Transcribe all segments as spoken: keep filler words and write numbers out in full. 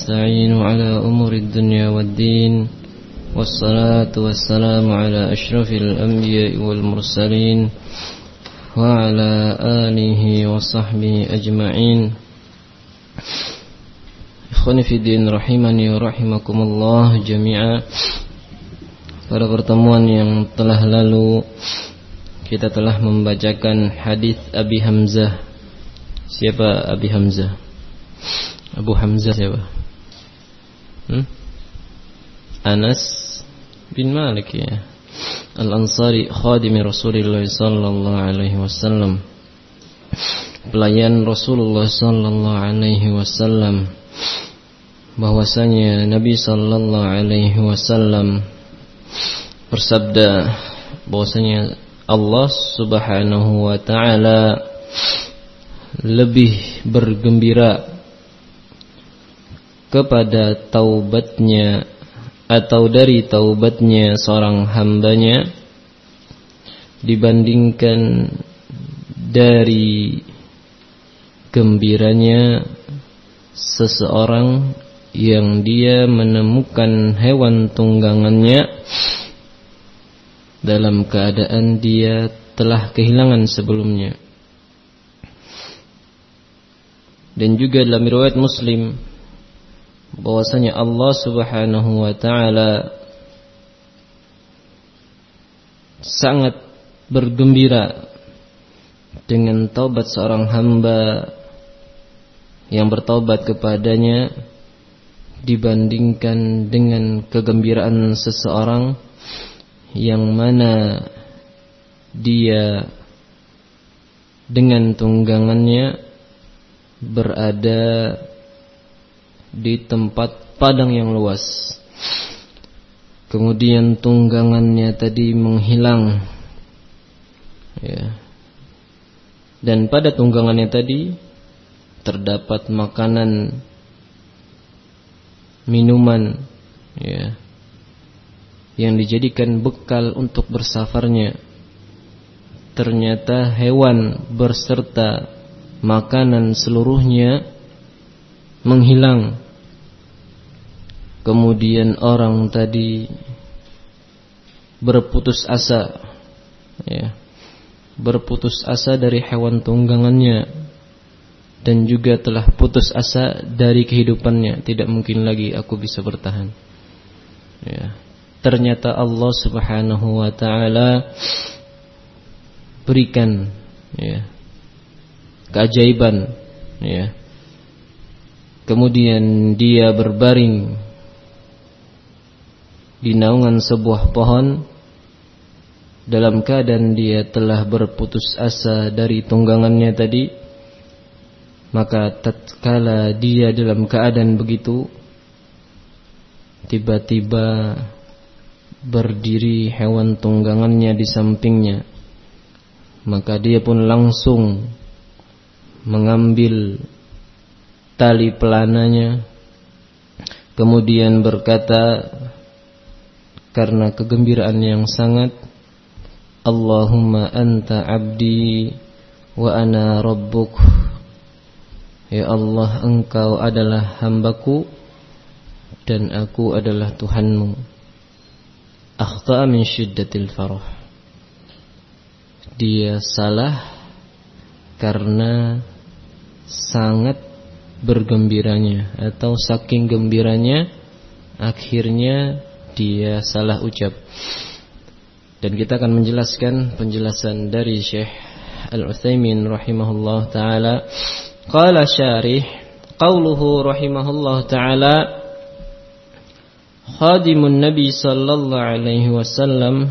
نستعين على أمور الدنيا والدين والصلاة والسلام على أشرف الأنبياء والمرسلين وعلى آله وصحبه أجمعين. Ikhwani fi din rahimani wa rahimakumullah jami'a. Pada pertemuan yang telah lalu kita telah membacakan hadis Abi Hamzah. Siapa Abi Hamzah? Abu Hamzah siapa? Hmm? Anas bin Malik ya. Al-Ansari khadimi Rasulullah sallallahu alaihi wasallam. Pelayan Rasulullah sallallahu alaihi wasallam. Bahwasanya Nabi sallallahu alaihi wasallam bersabda bahwasanya Allah Subhanahu wa taala lebih bergembira kepada taubatnya atau dari taubatnya seorang hambanya dibandingkan dari gembiranya seseorang yang dia menemukan hewan tunggangannya dalam keadaan dia telah kehilangan sebelumnya. Dan juga dalam riwayat Muslim bahwasanya Allah Subhanahu wa taala sangat bergembira dengan taubat seorang hamba yang bertaubat kepadanya dibandingkan dengan kegembiraan seseorang yang mana dia dengan tunggangannya berada di tempat padang yang luas, kemudian tunggangannya tadi menghilang ya. Dan pada tunggangannya tadi terdapat makanan, minuman ya, yang dijadikan bekal untuk bersafarnya. Ternyata hewan berserta makanan seluruhnya menghilang. Kemudian orang tadi berputus asa ya, berputus asa dari hewan tunggangannya dan juga telah putus asa dari kehidupannya. Tidak mungkin lagi aku bisa bertahan ya. Ternyata Allah Subhanahu wa taala berikan ya, keajaiban ya. Kemudian dia berbaring di naungan sebuah pohon dalam keadaan dia telah berputus asa dari tunggangannya tadi. Maka tatkala dia dalam keadaan begitu, tiba-tiba berdiri hewan tunggangannya di sampingnya. Maka dia pun langsung mengambil tali pelananya, kemudian berkata karena kegembiraan yang sangat, Allahumma anta abdi wa ana rabbuk. Ya Allah, engkau adalah hambaku dan aku adalah Tuhanmu. Akhta'a min syiddatil farah. Dia salah karena sangat bergembiranya, atau saking gembiranya akhirnya dia salah ucap. Dan kita akan menjelaskan penjelasan dari Syekh Al-Utsaimin rahimahullah taala. Qala syarih, qauluhu rahimahullah taala, khadimun Nabi sallallahu alaihi wasallam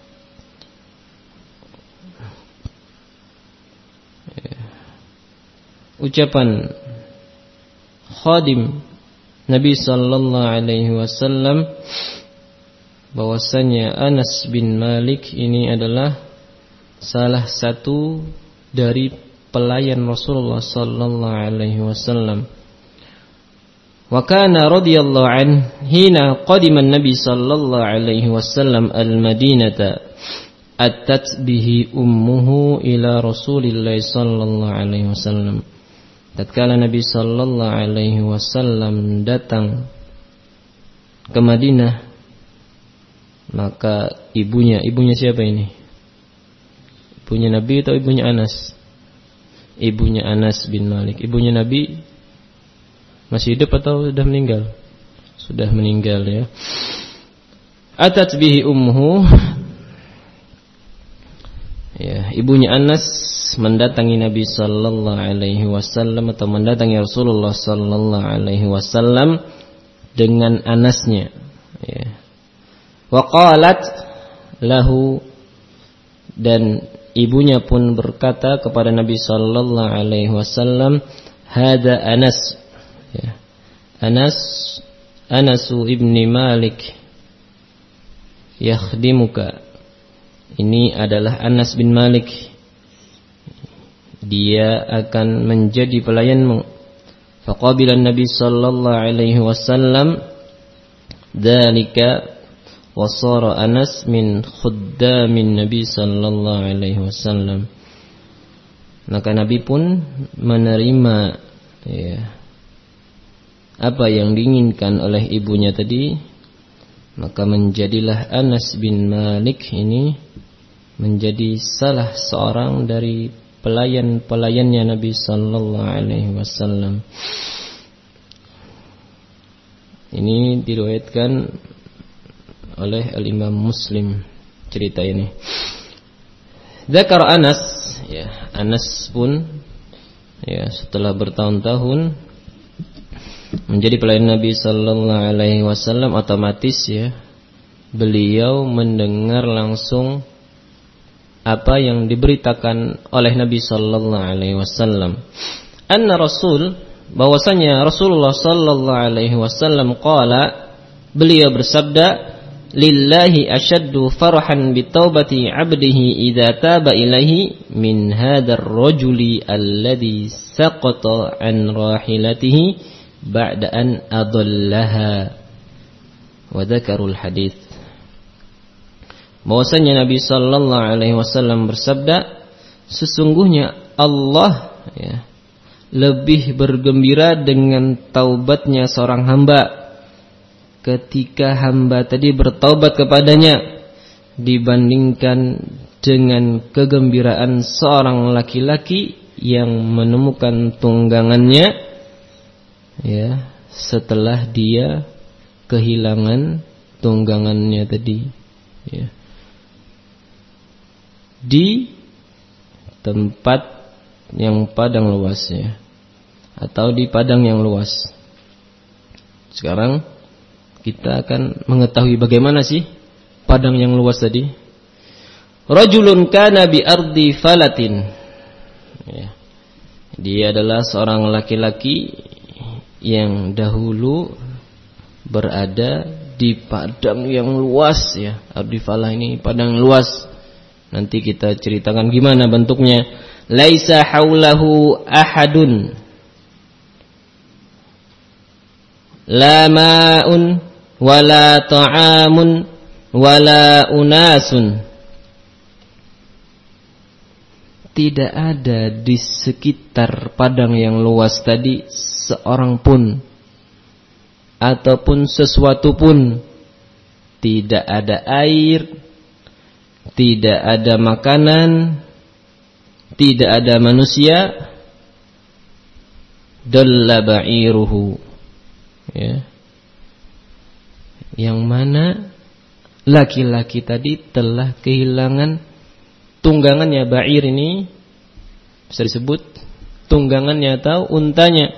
ucapan khadim Nabi sallallahu alaihi wasallam bahwasanya Anas bin Malik ini adalah salah satu dari pelayan Rasulullah sallallahu alaihi wasallam. Wa kana radhiyallahu anhu hina qadima an-nabi sallallahu alaihi wasallam al-Madinata atat bihi ummuhu ila Rasulillah sallallahu alaihi wasallam. tatkala Nabi sallallahu alaihi wasallam datang ke Madinah, maka ibunya, ibunya siapa ini? Ibunya Nabi atau ibunya Anas? Ibunya Anas bin Malik. Ibunya Nabi masih hidup atau sudah meninggal? Sudah meninggal ya. Atat bihi ummuhu. Ya, ibunya Anas mendatangi Nabi sallallahu alaihi wasallam atau mendatangi Rasulullah sallallahu alaihi wasallam dengan Anasnya. Ya. Wa qalat lahu, dan ibunya pun berkata kepada Nabi sallallahu alaihi wasallam, "Hada Anas." Ya. Anas Anasu ibni Malik yakhdimuka. Ini adalah Anas bin Malik. Dia akan menjadi pelayanmu. Faqabila Nabi sallallahu alaihi wasallam dzalika wa sara Anas min khuddamin Nabi sallallahu alaihi wasallam. Maka Nabi pun menerima ya, apa yang diinginkan oleh ibunya tadi, maka menjadilah Anas bin Malik ini menjadi salah seorang dari pelayan-pelayannya Nabi sallallahu alaihi wasallam. Ini diriwayatkan oleh Al-Imam Muslim cerita ini. Dzakar Anas, ya, Anas pun ya setelah bertahun-tahun menjadi pelayan Nabi sallallahu alaihi wasallam, otomatis ya beliau mendengar langsung apa yang diberitakan oleh Nabi sallallahu alaihi wasallam. Anna Rasul, bahwasanya Rasulullah sallallahu alaihi wasallam qala, beliau bersabda, lillahi ashaddu farhan bitaubati 'abdihi idza taba ilaihi min hadzal rajuli alladhi saqata an rahilatihi ba'da an adallaha. Wa dzakarul hadits. Bahwasanya Nabi sallallahu alaihi wasallam bersabda, sesungguhnya Allah ya, lebih bergembira dengan taubatnya seorang hamba ketika hamba tadi bertaubat kepadanya dibandingkan dengan kegembiraan seorang laki-laki yang menemukan tunggangannya ya setelah dia kehilangan tunggangannya tadi ya, di tempat yang padang luas ya, atau di padang yang luas. Sekarang kita akan mengetahui bagaimana sih padang yang luas tadi. Rajulun kana bi ardi falatin ya. Dia adalah seorang laki-laki yang dahulu berada di padang yang luas ya. Ardi falah ini padang luas. Nanti kita ceritakan gimana bentuknya. Laisa haulahu ahadun, la ma'un wala ta'amun wala unasun. Tidak ada di sekitar padang yang luas tadi seorang pun ataupun sesuatu pun. Tidak ada air, tidak ada makanan, tidak ada manusia. Dalla ba'iruhu ya, yang mana laki-laki tadi telah kehilangan tunggangannya. Ba'ir ini bisa disebut tunggangannya atau untanya.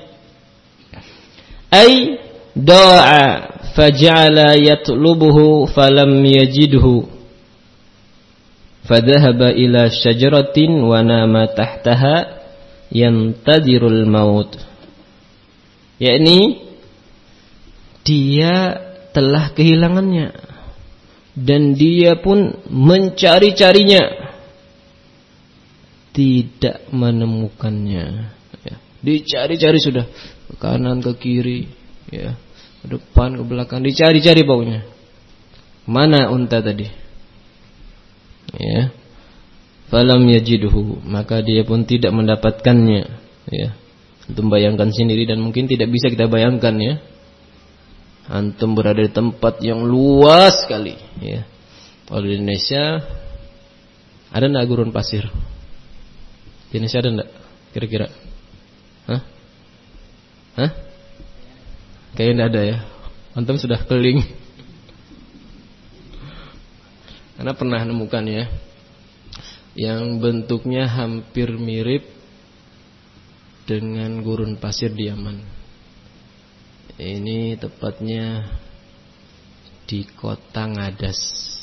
Ai da'a faja'ala yatlubuhu falam yajidhu fadhahaba ila syajaratin wa nama tahtaha yantadirul maut. Yakni dia telah kehilangannya dan dia pun mencari-carinya, tidak menemukannya ya. Dicari-cari sudah ke kanan ke kiri ya, ke depan ke belakang, dicari-cari baunya. Mana unta tadi ya. Falam yajidhu, maka dia pun tidak mendapatkannya ya. Antum bayangkan sendiri, dan mungkin tidak bisa kita bayangkan ya. Antum berada di tempat yang luas sekali ya. Kalau di Indonesia ada enggak gurun pasir? Di Indonesia ada enggak kira-kira? Hah? Hah? Kayaknya enggak ada ya. Antum sudah keliling. Karena pernah nemukan ya, yang bentuknya hampir mirip dengan gurun pasir di Yaman. Ini tepatnya di kota Ngadas,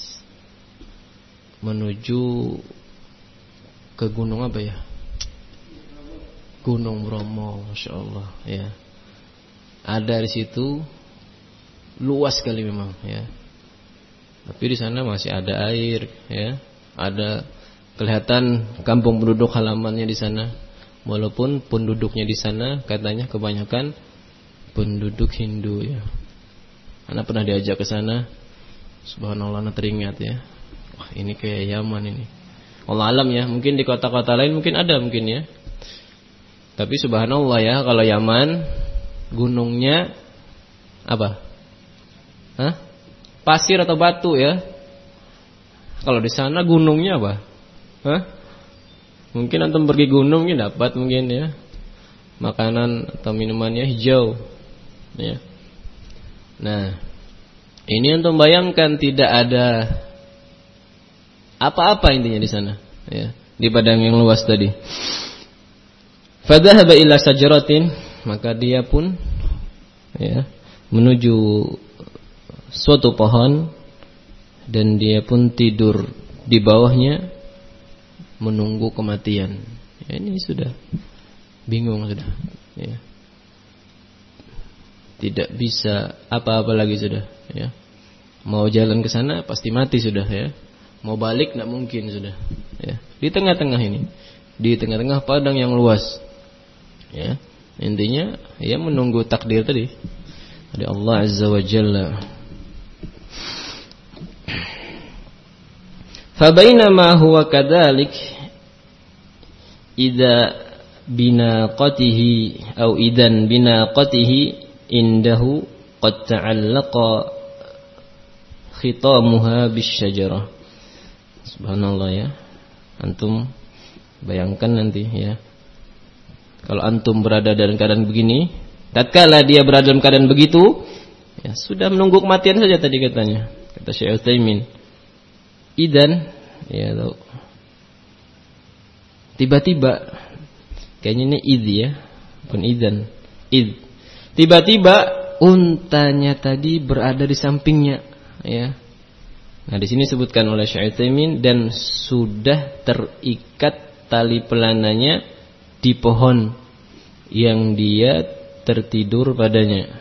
menuju ke gunung apa ya? Gunung Bromo, masya Allah ya. Ada di situ, luas sekali memang ya. Tapi di sana masih ada air ya, ada kelihatan kampung penduduk halamannya di sana. Walaupun penduduknya di sana katanya kebanyakan penduduk Hindu ya. Ana pernah diajak ke sana. Subhanallah, ana teringat ya. Wah, ini kayak Yaman ini. Allah alam ya, mungkin di kota-kota lain mungkin ada mungkin ya. Tapi subhanallah ya, kalau Yaman gunungnya apa? Hah? Pasir atau batu ya. Kalau di sana gunungnya apa? Hah? Mungkin antum pergi gunung mungkin dapat mungkin ya. Makanan atau minumannya hijau. Ya. Nah, ini antum bayangkan tidak ada apa-apa intinya di sana ya, di padang yang luas tadi. Fadhahaba ila sajaratin, maka dia pun ya menuju suatu pohon, dan dia pun tidur di bawahnya menunggu kematian. Ya, ini sudah bingung sudah ya. Tidak bisa apa-apa lagi sudah ya. Mau jalan ke sana pasti mati sudah ya. Mau balik enggak mungkin sudah ya. Di tengah-tengah ini, di tengah-tengah padang yang luas ya. Intinya ya menunggu takdir tadi dari Allah Azza wa Jalla. Fa bainama huwa kadzalik idza binaqatihi au idan binaqatihi indahu qad ta'allaqa khitamuha bisyajarah. Subhanallah ya. Antum bayangkan nanti ya, kalau antum berada dalam keadaan begini, tatkala dia berada dalam keadaan begitu ya, sudah menunggu kematian saja tadi katanya, kata Syekh Utsaimin. Idan ya, tahu. Tiba-tiba kayaknya ini id ya, bukan idan. Id. Tiba-tiba untanya tadi berada di sampingnya ya. Nah, di sini disebutkan oleh Syekh Utsaimin, dan sudah terikat tali pelananya di pohon yang dia tertidur padanya,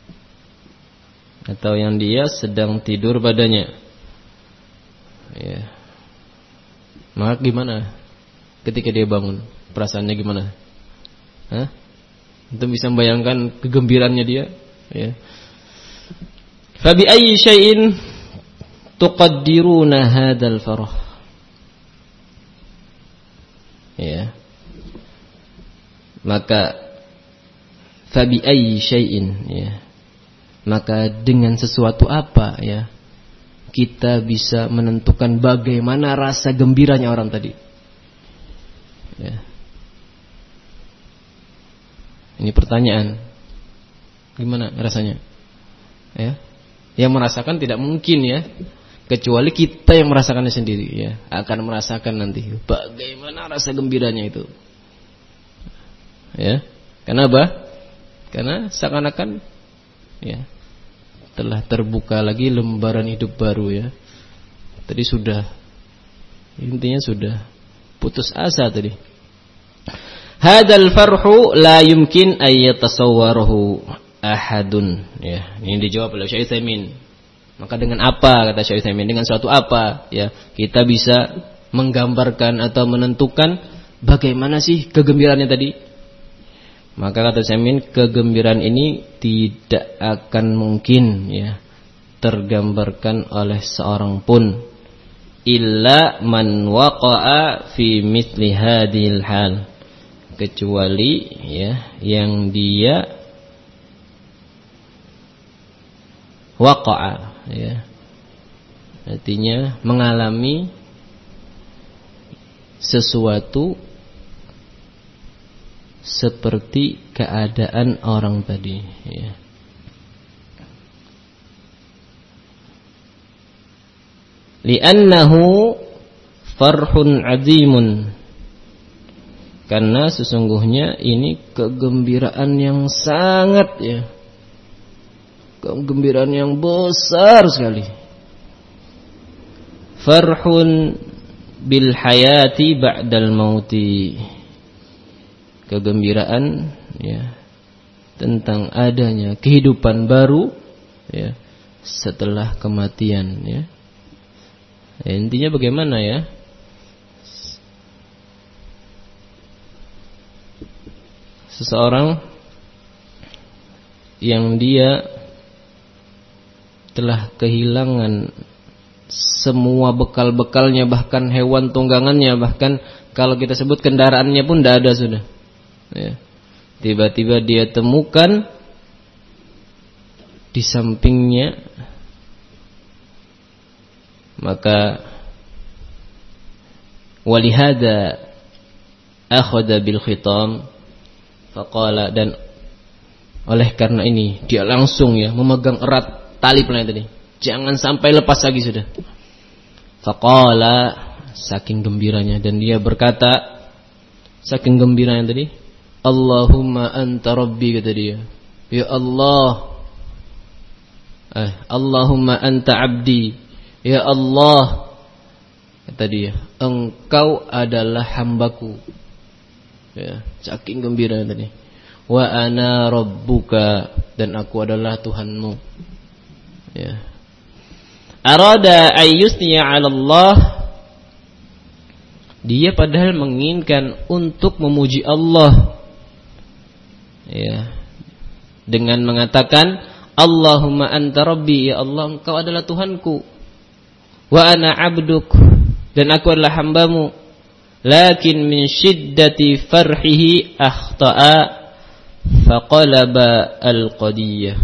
atau yang dia sedang tidur padanya. Ya. Maka gimana ketika dia bangun? Perasaannya gimana? Hah? Untuk bisa membayangkan kegembiraannya dia ya. Fa bi ayyi syai'in tuqaddiruna hadzal farah. Ya. Maka fa bi ayyi syai'in ya. Maka dengan sesuatu apa ya kita bisa menentukan bagaimana rasa gembiranya orang tadi ya. Ini pertanyaan, gimana rasanya ya? Yang merasakan tidak mungkin ya, kecuali kita yang merasakannya sendiri ya, akan merasakan nanti bagaimana rasa gembiranya itu ya. Kenapa? Karena seakan-akan ya telah terbuka lagi lembaran hidup baru ya. Tadi sudah, intinya sudah putus asa tadi. Hadzal farhu la yumkin ay yatasawwarahu ahadun ya. Ini dijawab oleh Syekh Utsaimin. Maka dengan apa, kata Syekh Utsaimin, dengan suatu apa ya kita bisa menggambarkan atau menentukan bagaimana sih kegembiraannya tadi? Maka kata Utsaimin, kegembiraan ini tidak akan mungkin ya tergambarkan oleh seorang pun illa man waqa'a fi mithli hadhil hal, kecuali ya yang dia waqa'a, ya. Artinya mengalami sesuatu seperti keadaan orang tadi, ya. Li'annahu farhun 'azimun, karena sesungguhnya ini kegembiraan yang sangat, ya, kegembiraan yang besar sekali. Farhun bil hayati ba'dal mauti, kegembiraan, ya, tentang adanya kehidupan baru, ya, setelah kematian, ya. Ya, intinya bagaimana, ya? Seseorang yang dia telah kehilangan semua bekal-bekalnya, bahkan hewan tunggangannya, bahkan kalau kita sebut kendaraannya pun tidak ada sudah, ya. Tiba-tiba dia temukan di sampingnya, maka walihada akhadha bil khitam faqala, dan oleh karena ini dia langsung, ya, memegang erat tali pelangi tadi, jangan sampai lepas lagi sudah. Faqala, saking gembiranya, dan dia berkata saking gembiranya tadi, Allahumma anta rabbi, kata dia, ya Allah, eh, Allahumma anta abdi, ya Allah, kata dia, engkau adalah hambaku, ya, saking gembira tadi. Wa ana rabbuka, dan aku adalah Tuhanmu, ya. Arada ayyusniya 'ala Allah, dia padahal menginginkan untuk memuji Allah, ya, dengan mengatakan Allahumma anta rabbi, ya Allah, engkau adalah Tuhanku. Wa ana 'abduk, dan aku adalah hambamu. Lakin min syiddati farhihi akhta'a faqalaba al-qadiyah.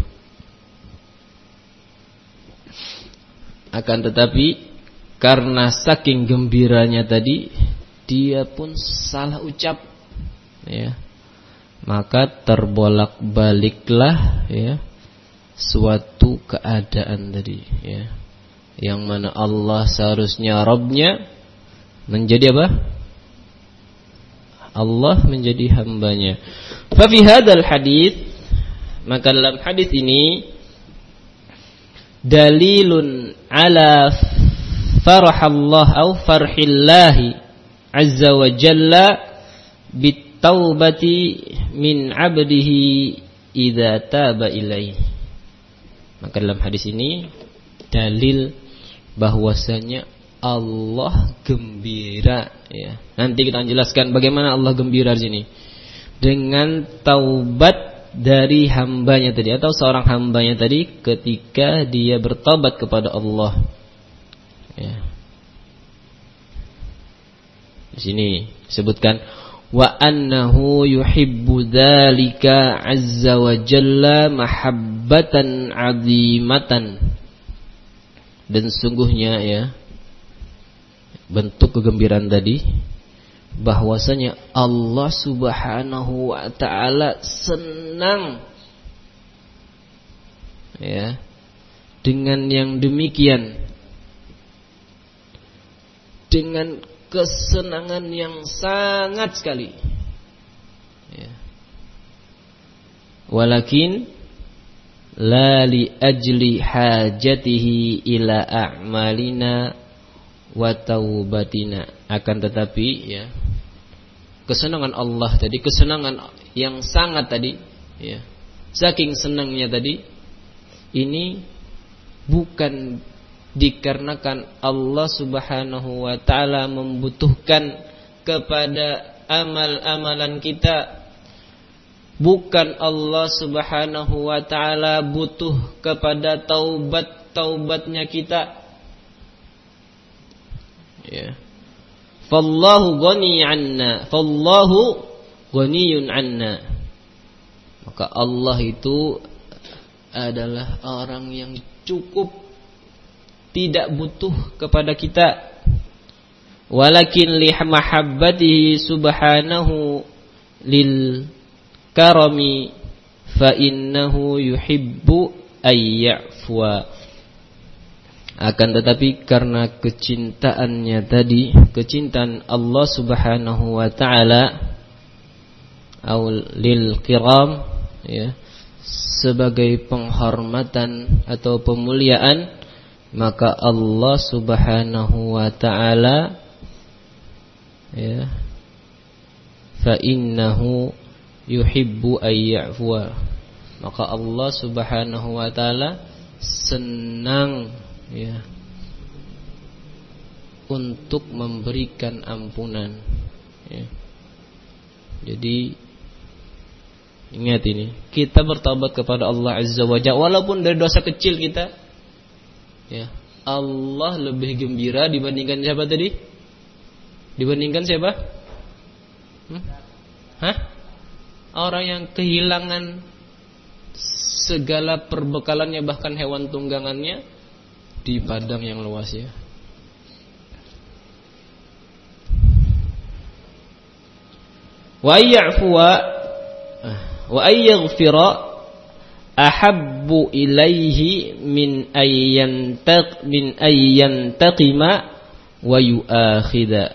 Akan tetapi karena saking gembiranya tadi, dia pun salah ucap, ya. Maka terbolak-baliklah, ya, suatu keadaan tadi, ya, yang mana Allah seharusnya Rabbnya menjadi apa? Allah menjadi hambanya. Fa fi hadzal hadits, maka dalam hadis ini dalilun ala farhallah au farhillahi azza wa jalla bitaubati min 'abdihi idza taba ilaih. Maka dalam hadis ini dalil bahwasanya Allah gembira, ya. Nanti kita akan jelaskan bagaimana Allah gembira di sini dengan taubat dari hambanya tadi, atau seorang hambanya tadi ketika dia bertobat kepada Allah, ya. Di sini disebutkan wa annahu yuhibbu dzalika azza wa jalla mahabbatan 'azimatan, dan sungguhnya, ya, bentuk kegembiraan tadi bahwasanya Allah Subhanahu wa taala senang, ya, dengan yang demikian, dengan kesenangan yang sangat sekali, ya. Walakin la li ajli hajatihi ila a'malina wa taubatina, akan tetapi, ya, kesenangan Allah tadi, kesenangan yang sangat tadi, ya, saking senangnya tadi, ini bukan dikarenakan Allah Subhanahu wa taala membutuhkan kepada amal-amalan kita, bukan Allah Subhanahu wa taala butuh kepada taubat-taubatnya kita, ya. Fallahu ghani 'anna, fallahu ghaniyun 'anna. Maka Allah itu adalah orang yang cukup, tidak butuh kepada kita. Walakin li mahabbatihi subhanahu lil karami fa innahu yuhibbu ayya'fwa. Akan tetapi karena kecintaannya tadi, kecintaan Allah Subhanahu wa taala au lil kiram, ya, sebagai penghormatan atau pemuliaan, maka Allah Subhanahu wa taala, ya, fa innahu yuhibbu ayya'fwa. Maka Allah Subhanahu wa taala senang, ya, untuk memberikan ampunan, ya. Jadi ingat ini, kita bertaubat kepada Allah Azza wa Jalla walaupun dari dosa kecil kita, ya, Allah lebih gembira dibandingkan siapa tadi? Dibandingkan siapa? Hmm? Hah? Orang yang kehilangan segala perbekalannya, bahkan hewan tunggangannya, di padang yang luas, ya. Wa ya'fuwa wa ayyaghfira ahabbu ilaihi min ayyantaq min ayyantaqima wa yu'akhidha.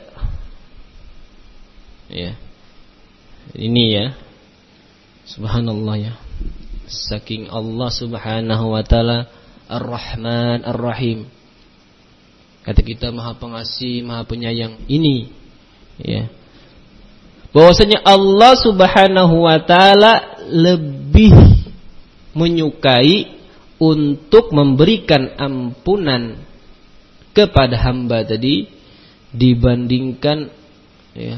Ya. Ini, ya. Subhanallah, ya. Saking Allah Subhanahu wa taala Ar-Rahman Ar-Rahim, kata kita Maha Pengasih, Maha Penyayang. Ini, ya, bahwasanya Allah Subhanahu wa taala lebih menyukai untuk memberikan ampunan kepada hamba tadi dibandingkan, ya,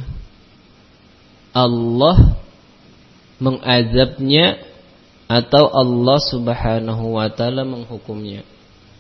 Allah mengazabnya atau Allah Subhanahu wa taala menghukumnya.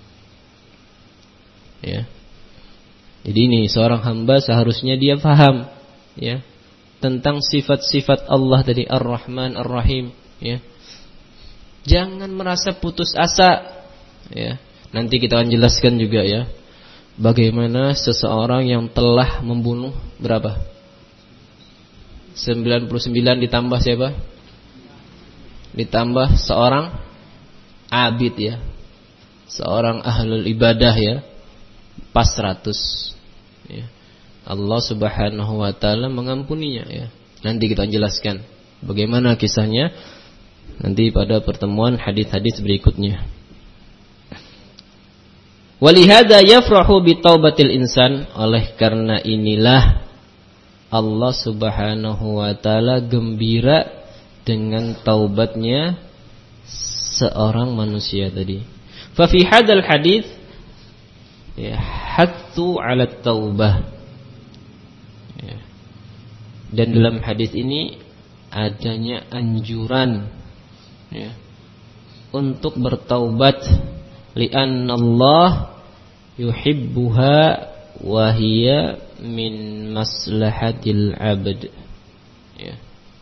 Ya. Jadi ini seorang hamba seharusnya dia faham, ya, tentang sifat-sifat Allah tadi, Ar-Rahman Ar-Rahim, ya. Jangan merasa putus asa, ya. Nanti kita akan jelaskan juga, ya, bagaimana seseorang yang telah membunuh berapa? sembilan puluh sembilan ditambah siapa? Ditambah seorang abid, ya, seorang ahlul ibadah, ya, pas seratus, ya. Allah Subhanahu wa taala mengampuninya, ya. Nanti kita jelaskan bagaimana kisahnya nanti pada pertemuan hadis-hadis berikutnya. Walihada yafrahu bi taubatil insan, oleh karena inilah Allah Subhanahu wa taala gembira dengan taubatnya seorang manusia tadi. Fa fi hadzal hadis, ya, hattu 'ala taubah, ya. Dan dalam hadis ini adanya anjuran, ya, untuk bertaubat, li'anna Allah yuhibbuha wa hiya min maslahatil 'abd, ya.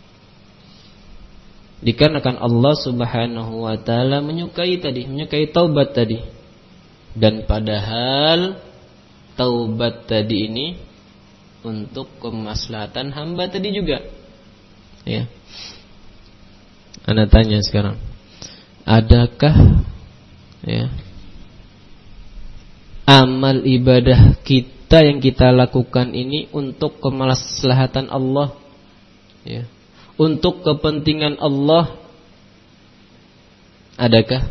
Dikarenakan Allah Subhanahu wa taala menyukai tadi, menyukai taubat tadi. Dan padahal taubat tadi ini untuk kemaslahatan hamba tadi juga, ya. Ana tanya sekarang, adakah, ya, amal ibadah kita yang kita lakukan ini untuk kemaslahatan Allah, ya, untuk kepentingan Allah? Adakah?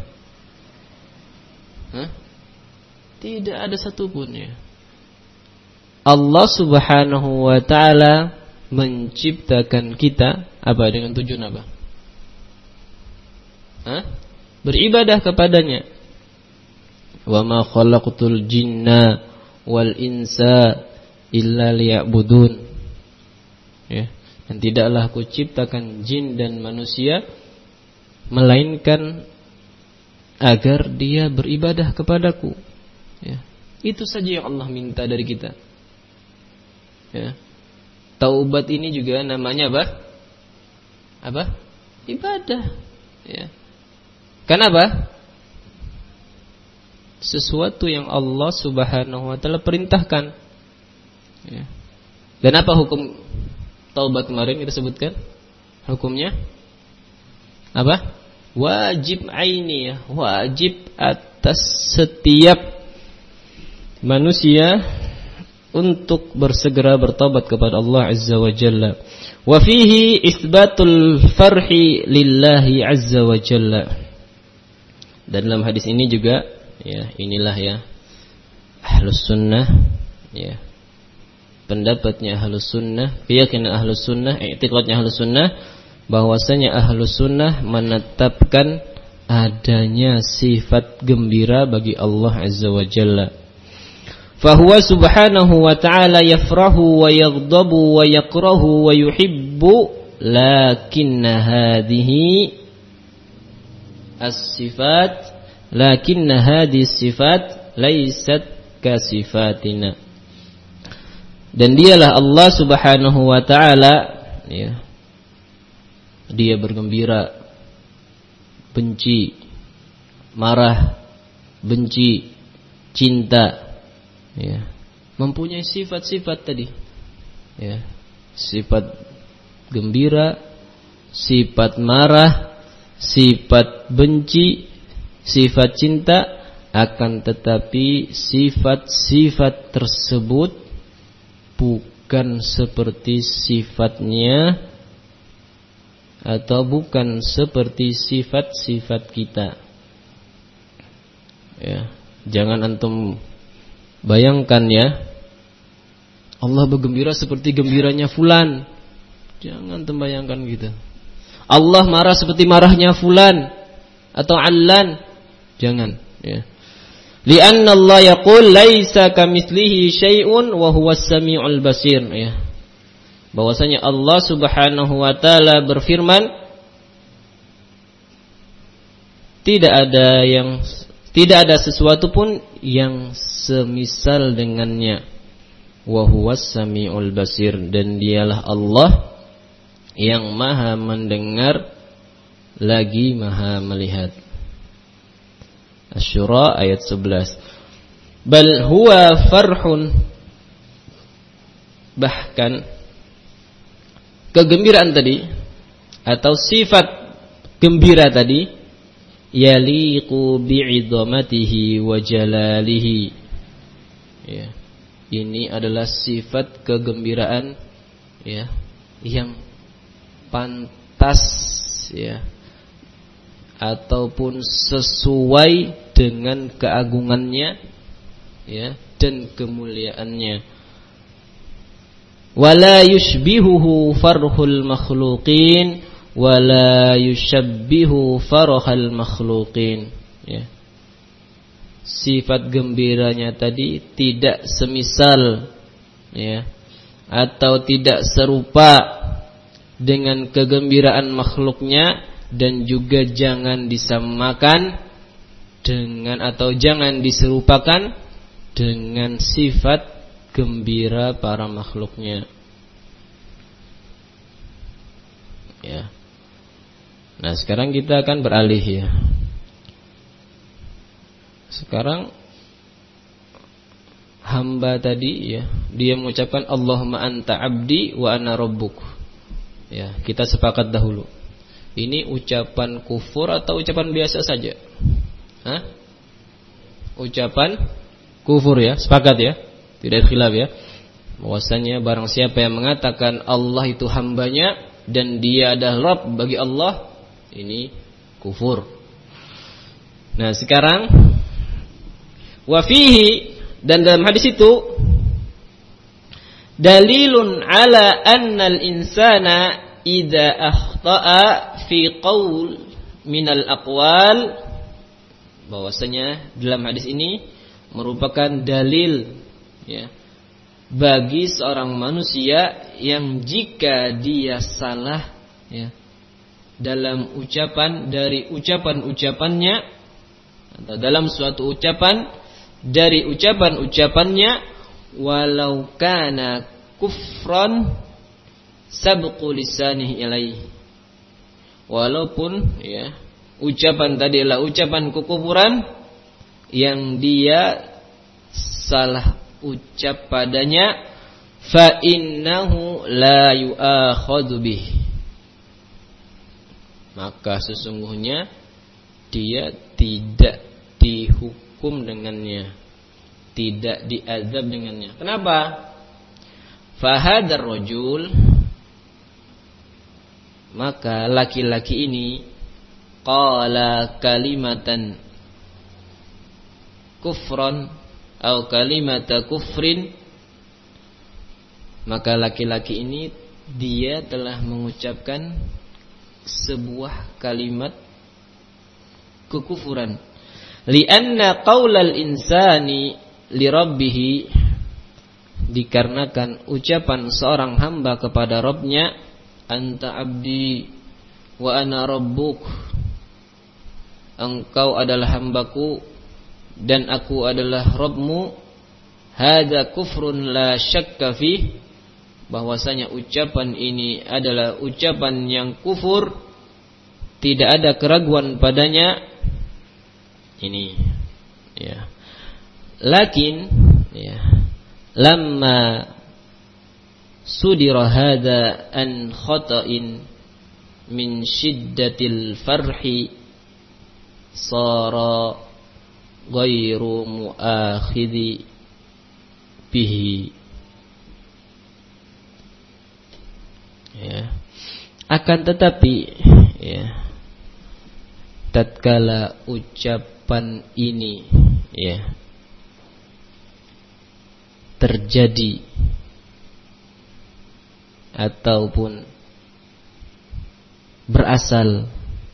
Hah? Tidak ada satupun, ya. Allah Subhanahu wa taala menciptakan kita apa? Dengan tujuan apa? Hah? Beribadah kepadanya. Wa ma khalaqtul jinna wal insa illa liya'budun, ya. Dan tidaklah aku ciptakan jin dan manusia melainkan agar dia beribadah kepadaku, ya. Itu saja yang Allah minta dari kita, ya. Taubat ini juga namanya apa? apa? Ibadah. Ya. Kenapa? Sesuatu yang Allah Subhanahu wa taala perintahkan. Ya. Dan apa hukum taubat kemarin kita sebutkan? Hukumnya apa? Wajib ainiyah, wajib atas setiap manusia untuk bersegera bertobat kepada Allah Azza wa Jalla. Wa fihi isbatul farhi lillahi Azza wa Jalla. Dan dalam hadis ini juga, ya, inilah ya Ahlus Sunnah, ya, pendapatnya Ahlus Sunnah, keyakinan Ahlus Sunnah, i'tiqadnya Ahlus Sunnah, bahwasanya Ahlus Sunnah menetapkan adanya sifat gembira bagi Allah Azza wa Jalla. Fahuwa subhanahu wa ta'ala yafrahu wa yaghdabu wa yakrahu wa yuhibbu, lakinna hadhihi as-sifat lakinna hadhihi as-sifat laysat kasifatina. Dan dialah Allah Subhanahu wa ta'ala, ya, dia bergembira, benci, marah, benci, cinta, ya, mempunyai sifat-sifat tadi, ya, sifat gembira, sifat marah, sifat benci, sifat cinta. Akan tetapi sifat-sifat tersebut bukan seperti sifatnya atau bukan seperti sifat-sifat kita. Ya, jangan antum bayangkan ya, Allah bergembira seperti gembiranya fulan. Jangan antum bayangkan gitu. Allah marah seperti marahnya fulan atau allan. Jangan, ya. Li'anna Allah yaqul laisa kamitslihi syai'un wa huwas samiul basir, ya. Bahwasanya Allah Subhanahu wa taala berfirman, tidak ada yang tidak ada sesuatu pun yang semisal dengannya. Wa huwas samiul basir, dan dialah Allah yang Maha mendengar lagi Maha melihat. Asy-Syura ayat sebelas. Bal huwa farhun, bahkan kegembiraan tadi atau sifat gembira tadi yaliqu bi'idhamatihi wa jalalihi, ya, ini adalah sifat kegembiraan, ya, yang pantas, ya, ataupun sesuai dengan keagungannya, ya, dan kemuliaannya. Wala yushbihuhu farhul makhluqin wala yushabbihu farhal makhluqin, ya. Sifat gembiranya tadi tidak semisal, ya, atau tidak serupa dengan kegembiraan makhluknya, dan juga jangan disamakan dengan atau jangan diserupakan dengan sifat gembira para makhluknya, ya. Nah, sekarang kita akan beralih, ya. Sekarang hamba tadi, ya, dia mengucapkan Allahumma anta abdi wa ana rabbuk. Ya, kita sepakat dahulu. Ini ucapan kufur atau ucapan biasa saja? Hah? Ucapan kufur, ya, sepakat ya? Tidak khilaf, ya. Bahwasanya barang siapa yang mengatakan Allah itu hambanya dan dia adalah Rabb bagi Allah, ini kufur. Nah, sekarang wa fihi, dan dalam hadis itu dalilun ala annal insana idza akhta'a fi qaul minal aqwal, bahwasanya dalam hadis ini merupakan dalil, ya, bagi seorang manusia yang jika dia salah, ya, dalam ucapan dari ucapan-ucapannya atau dalam suatu ucapan dari ucapan-ucapannya, walau kana kufran sabqu lisanihi ilaih, walaupun ya ucapan tadi adalah ucapan kekufuran yang dia salah ucap padanya, fa innahu la yu'akhadhu bih, maka sesungguhnya dia tidak dihukum dengannya, tidak diazab dengannya. Kenapa? Fahadar rajul, maka laki-laki ini qala kalimatan kufran atau kalimata kufrin, maka laki-laki ini dia telah mengucapkan sebuah kalimat kekufuran. Lianna qaulal insani li rabbih, dikarenakan ucapan seorang hamba kepada Rabbnya, anta abdi wa ana rabbuk, engkau adalah hambaku dan aku adalah Rabbmu, hadza kufrun la syakka fih, bahwasanya ucapan ini adalah ucapan yang kufur, tidak ada keraguan padanya. Ini ya. Lakin ya, lamma sudira hadza an khata'in min shiddatil farhi sara ghairu muakhidhi bihi, ya. Akan tetapi ya, tatkala ucapan ini ya terjadi ataupun berasal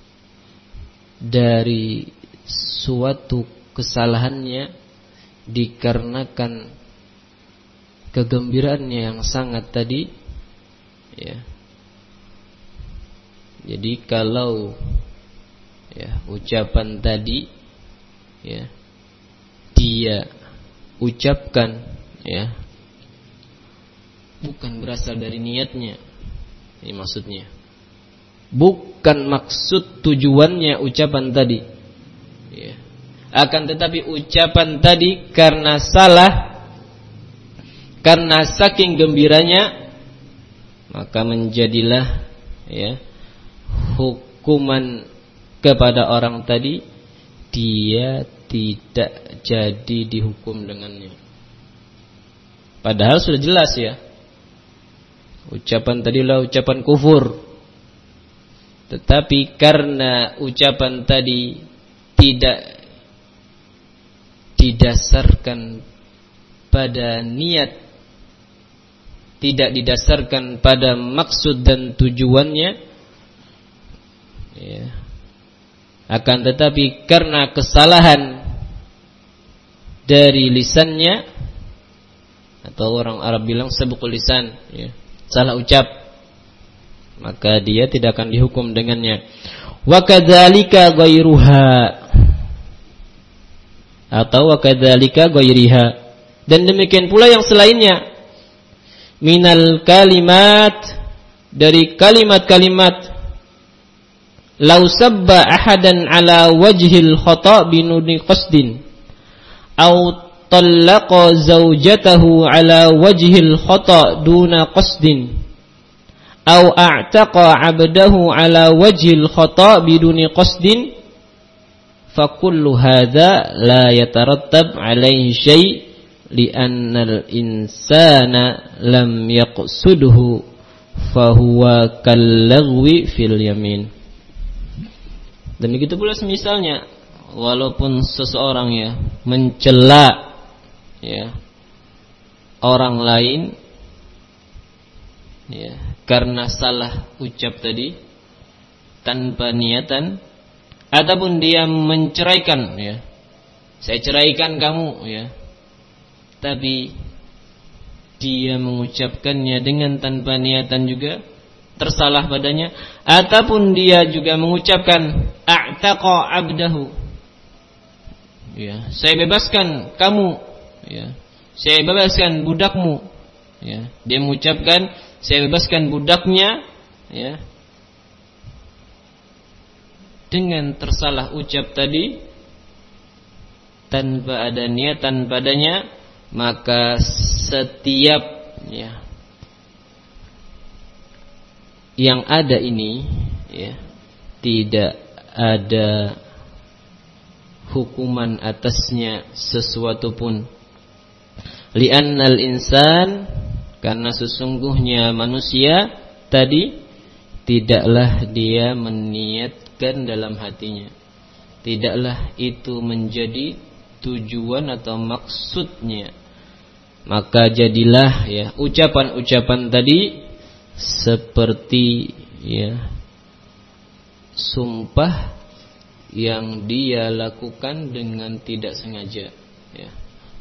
dari suatu kesalahannya dikarenakan kegembiraannya yang sangat tadi ya. Jadi kalau ya ucapan tadi ya dia ucapkan ya bukan berasal dari niatnya, ini maksudnya bukan maksud tujuannya ucapan tadi ya, akan tetapi ucapan tadi karena salah, karena saking gembiranya, maka menjadilah ya hukuman kepada orang tadi, dia tidak jadi dihukum dengannya. Padahal sudah jelas ya, ucapan tadilah ucapan kufur, tetapi karena ucapan tadi tidak didasarkan pada niat, tidak didasarkan pada maksud dan tujuannya ya, akan tetapi karena kesalahan dari lisannya, atau orang Arab bilang sabqul lisan ya, salah ucap, maka dia tidak akan dihukum dengannya. Wa kadzalika ghairuha, atau wa kadzalika ghairiha, dan demikian pula yang selainnya, minal kalimat, dari kalimat-kalimat, lau sabba ahadan ala wajhil khata' binuni qasdin, au tallaqa zawjatahu ala wajhil khata' duna qasdin, au a'taqa 'abdahu ala wajhil khata' biduni qasdin, fakullu hadza la yatarattab alaihi syai' li'annal insana lam yaqsudhu fahuwa kallaghwi fil yamin. Dan begitu pula semisalnya, walaupun seseorang ya mencela ya orang lain ya karena salah ucap tadi tanpa niatan, ataupun dia menceraikan ya, saya ceraikan kamu ya, tapi dia mengucapkannya dengan tanpa niatan juga, tersalah padanya, ataupun dia juga mengucapkan a'taqa 'abdahu ya, saya bebaskan kamu ya, saya bebaskan budakmu ya, dia mengucapkan saya bebaskan budaknya ya, dengan tersalah ucap tadi tanpa ada niatan padanya, maka setiap ya yang ada ini ya tidak ada hukuman atasnya sesuatu pun. Li'annal insan, karena sesungguhnya manusia tadi tidaklah dia meniatkan dalam hatinya, tidaklah itu menjadi tujuan atau maksudnya, maka jadilah ya ucapan-ucapan tadi seperti ya sumpah yang dia lakukan dengan tidak sengaja ya.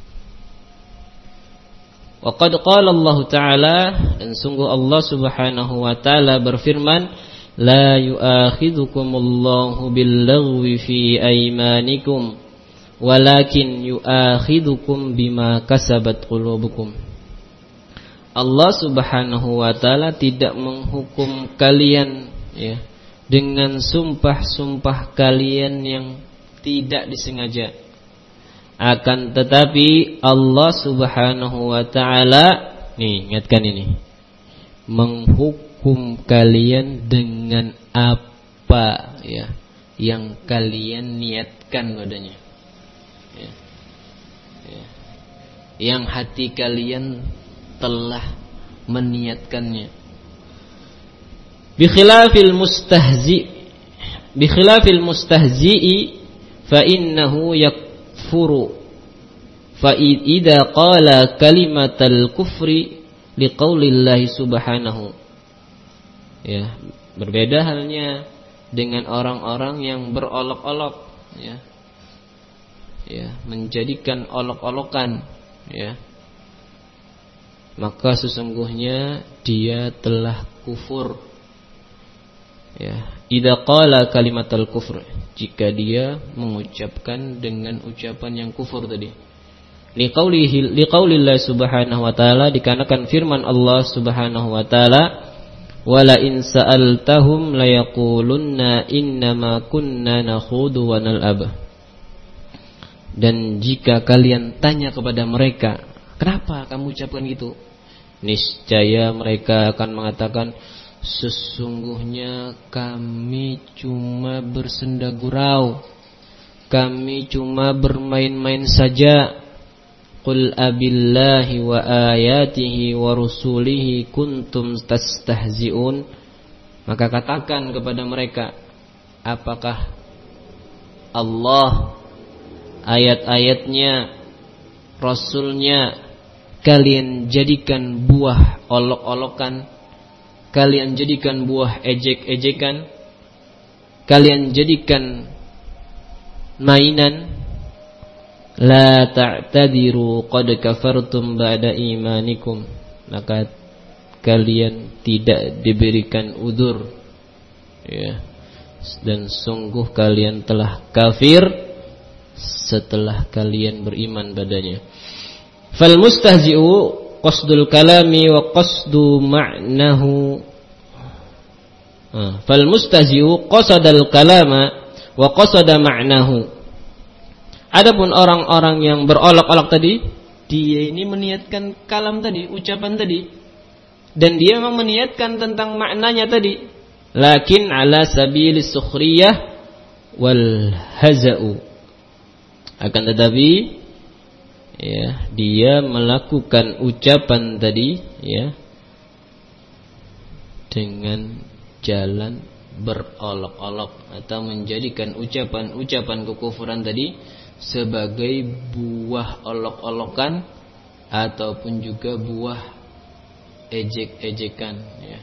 Wa qad qala Allah Ta'ala, dan sungguh Allah Subhanahu wa taala berfirman, la yu'akhidhukumullahu billaghwi fi aymanikum walakin yu'akhidhukum bima kasabat qulubukum. Allah Subhanahu wa taala tidak menghukum kalian ya dengan sumpah-sumpah kalian yang tidak disengaja. Akan tetapi Allah Subhanahu wa taala, nih ingatkan ini, menghukum kalian dengan apa ya yang kalian niatkan padanya ya. Ya. Yang hati kalian telah meniatkannya. Bikhilafil mustahzi bikhilafil mustahzi'i fa innahu yakfuru fa idza qala kalimatal kufri liqaulillahi subhanahu ya. Berbeda halnya dengan orang-orang yang berolok-olok ya, ya menjadikan olok-olokan ya, maka sesungguhnya dia telah kufur. Ya, idza qala kalimatal kufr, jika dia mengucapkan dengan ucapan yang kufur tadi. Liqaulihi liqaulillahi subhanahu wa taala, dikarenakan firman Allah Subhanahu wa taala, wala in sa'altahum la yaqulunna innama kunna nakhudu wa nal'ab. Dan jika kalian tanya kepada mereka, kenapa kamu ucapkan gitu? Niscaya mereka akan mengatakan, sesungguhnya kami cuma bersenda gurau, kami cuma bermain-main saja. Qul abillahi wa ayatihi wa rusulihi kuntum tastahzi'un. Maka katakan kepada mereka, apakah Allah, ayat-ayatnya, Rasulnya kalian jadikan buah olok-olokan, kalian jadikan buah ejek-ejekan, kalian jadikan mainan? La ta'tadiru qad kafartum ba'da imanikum. Maka kalian tidak diberikan udzur ya, dan sungguh kalian telah kafir setelah kalian beriman padanya. Fal mustahzi'u qasdul kalami wa qasdu ma'nahu. Fal mustahzi'u qasadal kalama wa qasada ma'nahu. Adapun orang-orang yang berolok-olok tadi, dia ini meniatkan kalam tadi, ucapan tadi, dan dia memang meniatkan tentang maknanya tadi, lakin ala sabilis sukhriyah wal haza'u. Akan tetapi ya, dia melakukan ucapan tadi ya dengan jalan berolok-olok, atau menjadikan ucapan-ucapan kekufuran tadi sebagai buah olok-olokan ataupun juga buah ejek-ejekan ya.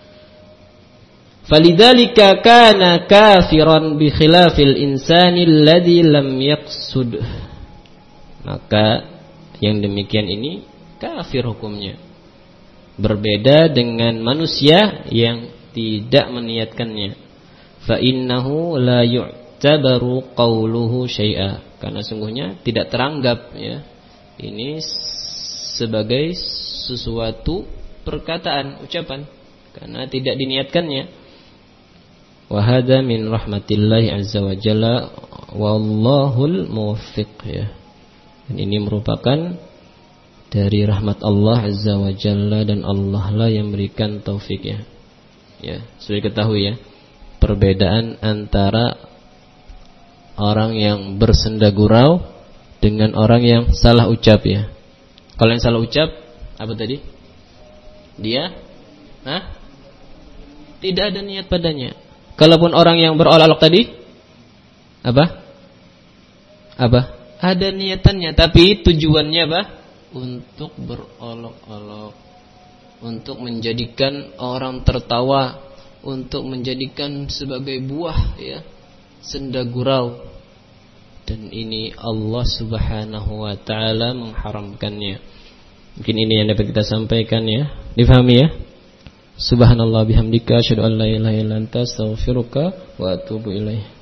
Falidzalika kana kafiran bi khilafil insani alladhi lam yaqsud. Maka yang demikian ini kafir hukumnya, berbeda dengan manusia yang tidak meniatkannya. Fa innahu la yu'tabaru qawluhu syai'a, karena sungguhnya tidak teranggap ya ini sebagai sesuatu perkataan, ucapan, karena tidak diniatkannya. Wa hadza min rahmatillahi azza wa jalla wallahul muwaffiq ya. Dan ini merupakan dari rahmat Allah azza wa jalla dan Allah lah yang memberikan taufik ya. Ya, sudah diketahui ya. Perbedaan antara orang yang bersenda gurau dengan orang yang salah ucap ya. Kalau yang salah ucap apa tadi? Dia Hah? Tidak ada niat padanya. Kalaupun orang yang berolok-olok tadi apa? Apa? Ada niatannya, tapi tujuannya apa? Untuk berolok-olok, untuk menjadikan orang tertawa, untuk menjadikan sebagai buah ya, senda gurau. Dan ini Allah Subhanahu wa taala mengharamkannya. Mungkin ini yang dapat kita sampaikan ya. Difahami ya? Subhanallah bihamdika asyhadu an la ilaha illa anta astaghfiruka wa atubu ilaih.